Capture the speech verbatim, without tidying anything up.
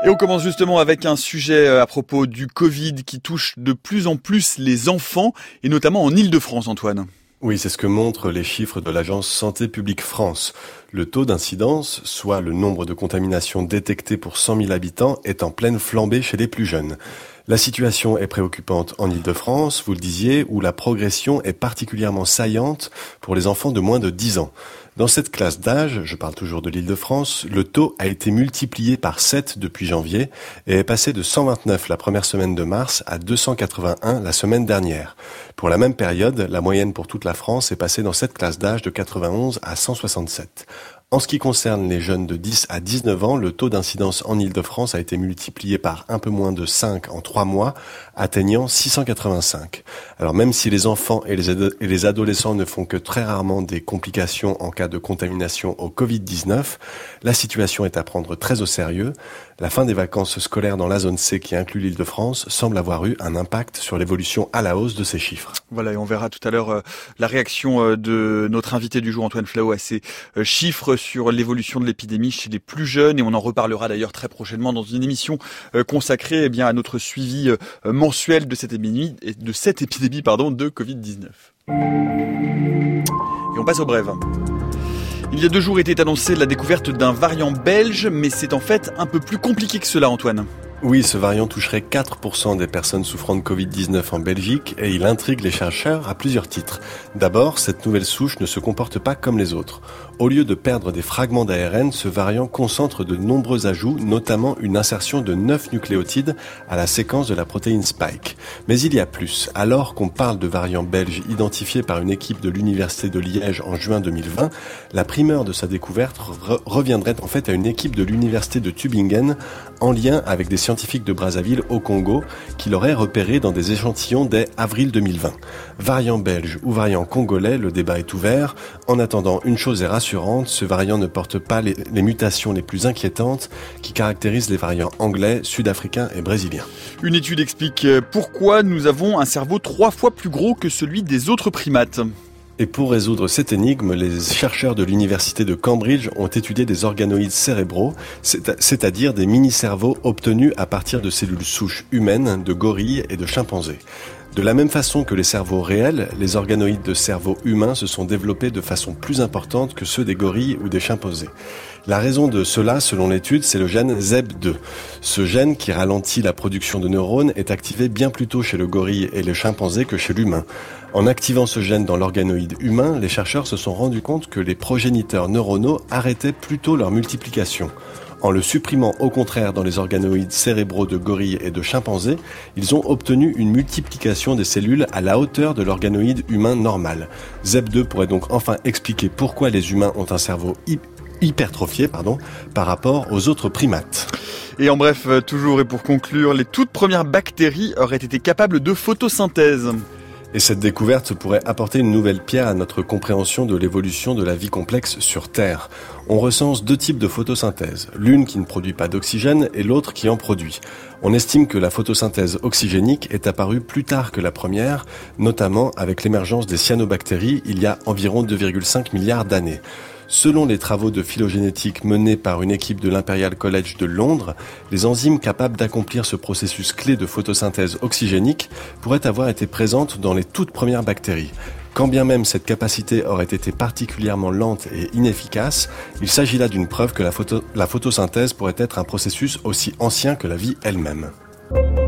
Et on commence justement avec un sujet à propos du Covid qui touche de plus en plus les enfants, et notamment en Île-de-France, Antoine. Oui, c'est ce que montrent les chiffres de l'agence Santé publique France. Le taux d'incidence, soit le nombre de contaminations détectées pour cent mille habitants, est en pleine flambée chez les plus jeunes. La situation est préoccupante en Île-de-France, vous le disiez, où la progression est particulièrement saillante pour les enfants de moins de dix ans. Dans cette classe d'âge, je parle toujours de l'Île-de-France, le taux a été multiplié par sept depuis janvier et est passé de cent vingt-neuf la première semaine de mars à deux cent quatre-vingt-un la semaine dernière. Pour la même période, la moyenne pour toute la France est passée dans cette classe d'âge de quatre-vingt-onze à cent soixante-sept. En ce qui concerne les jeunes de dix à dix-neuf ans, le taux d'incidence en Île-de-France a été multiplié par un peu moins de cinq en trois mois, atteignant six cent quatre-vingt-cinq. Alors même si les enfants et les, ad- et les adolescents ne font que très rarement des complications en cas de contamination au covid dix-neuf, la situation est à prendre très au sérieux. La fin des vacances scolaires dans la zone C qui inclut l'Île-de-France semble avoir eu un impact sur l'évolution à la hausse de ces chiffres. Voilà, et on verra tout à l'heure euh, la réaction euh, de notre invité du jour, Antoine Flau, à ces euh, chiffres sur l'évolution de l'épidémie chez les plus jeunes, et on en reparlera d'ailleurs très prochainement dans une émission euh, consacrée eh bien à notre suivi euh, mensuel de cette épidémie, de cette épidémie pardon, de covid dix-neuf. Et on passe aux brèves. Il y a deux jours était annoncée la découverte d'un variant belge, mais c'est en fait un peu plus compliqué que cela, Antoine. Oui, ce variant toucherait quatre pour cent des personnes souffrant de covid dix-neuf en Belgique et il intrigue les chercheurs à plusieurs titres. D'abord, cette nouvelle souche ne se comporte pas comme les autres. Au lieu de perdre des fragments d'A R N, ce variant concentre de nombreux ajouts, notamment une insertion de neuf nucléotides à la séquence de la protéine Spike. Mais il y a plus. Alors qu'on parle de variant belge identifié par une équipe de l'Université de Liège en juin deux mille vingt, la primeur de sa découverte re- reviendrait en fait à une équipe de l'Université de Tübingen en lien avec des scientifiques de Brazzaville au Congo qui l'auraient repéré dans des échantillons dès avril deux mille vingt. Variant belge ou variant congolais, le débat est ouvert. En attendant, une chose est rassurante, ce variant ne porte pas les, les mutations les plus inquiétantes qui caractérisent les variants anglais, sud-africains et brésiliens. Une étude explique pourquoi nous avons un cerveau trois fois plus gros que celui des autres primates. Et pour résoudre cette énigme, les chercheurs de l'université de Cambridge ont étudié des organoïdes cérébraux, c'est-à-dire des mini-cerveaux obtenus à partir de cellules souches humaines, de gorilles et de chimpanzés. De la même façon que les cerveaux réels, les organoïdes de cerveau humains se sont développés de façon plus importante que ceux des gorilles ou des chimpanzés. La raison de cela, selon l'étude, c'est le gène Z E B deux. Ce gène, qui ralentit la production de neurones, est activé bien plus tôt chez le gorille et le chimpanzé que chez l'humain. En activant ce gène dans l'organoïde humain, les chercheurs se sont rendus compte que les progéniteurs neuronaux arrêtaient plutôt leur multiplication. En le supprimant au contraire dans les organoïdes cérébraux de gorilles et de chimpanzés, ils ont obtenu une multiplication des cellules à la hauteur de l'organoïde humain normal. Z E B deux pourrait donc enfin expliquer pourquoi les humains ont un cerveau hy- hypertrophié pardon, par rapport aux autres primates. Et en bref, toujours et pour conclure, les toutes premières bactéries auraient été capables de photosynthèse. Et cette découverte pourrait apporter une nouvelle pierre à notre compréhension de l'évolution de la vie complexe sur Terre. On recense deux types de photosynthèse, l'une qui ne produit pas d'oxygène et l'autre qui en produit. On estime que la photosynthèse oxygénique est apparue plus tard que la première, notamment avec l'émergence des cyanobactéries il y a environ deux virgule cinq milliards d'années. Selon les travaux de phylogénétique menés par une équipe de l'Imperial College de Londres, les enzymes capables d'accomplir ce processus clé de photosynthèse oxygénique pourraient avoir été présentes dans les toutes premières bactéries. Quand bien même cette capacité aurait été particulièrement lente et inefficace, il s'agit là d'une preuve que la, photo, la photosynthèse pourrait être un processus aussi ancien que la vie elle-même.